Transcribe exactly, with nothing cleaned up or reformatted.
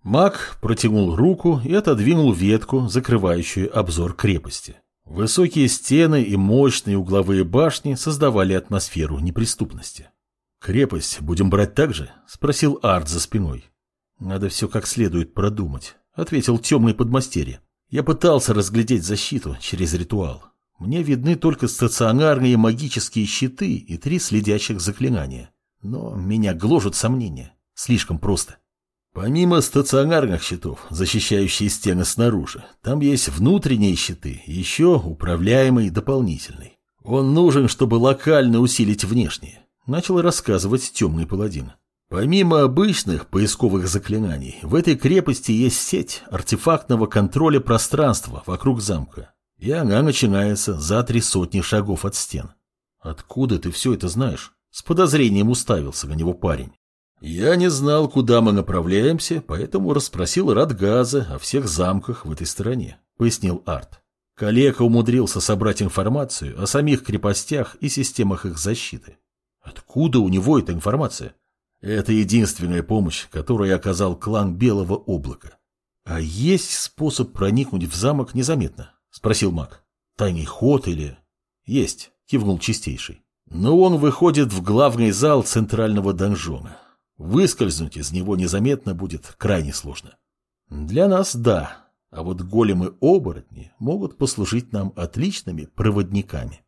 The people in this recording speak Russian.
Маг протянул руку и отодвинул ветку, закрывающую обзор крепости. Высокие стены и мощные угловые башни создавали атмосферу неприступности. «Крепость будем брать так же?» — спросил Арт за спиной. «Надо все как следует продумать», — ответил темный подмастерье. «Я пытался разглядеть защиту через ритуал. Мне видны только стационарные магические щиты и три следящих заклинания. Но меня гложут сомнения. Слишком просто. Помимо стационарных щитов, защищающие стены снаружи, там есть внутренние щиты и еще управляемый дополнительный. Он нужен, чтобы локально усилить внешние», — начал рассказывать темный паладин. «Помимо обычных поисковых заклинаний, в этой крепости есть сеть артефактного контроля пространства вокруг замка. И она начинается за три сотни шагов от стен». «Откуда ты все это знаешь?» — с подозрением уставился на него парень. «Я не знал, куда мы направляемся, поэтому расспросил Радгаза о всех замках в этой стране», — пояснил Арт. Калека умудрился собрать информацию о самих крепостях и системах их защиты. «Откуда у него эта информация?» «Это единственная помощь, которую оказал клан Белого Облака». «А есть способ проникнуть в замок незаметно?» — спросил маг. «Тайный ход или...» «Есть», — кивнул Чистейший. «Но он выходит в главный зал центрального донжона. Выскользнуть из него незаметно будет крайне сложно». «Для нас — да, а вот големы-оборотни могут послужить нам отличными проводниками».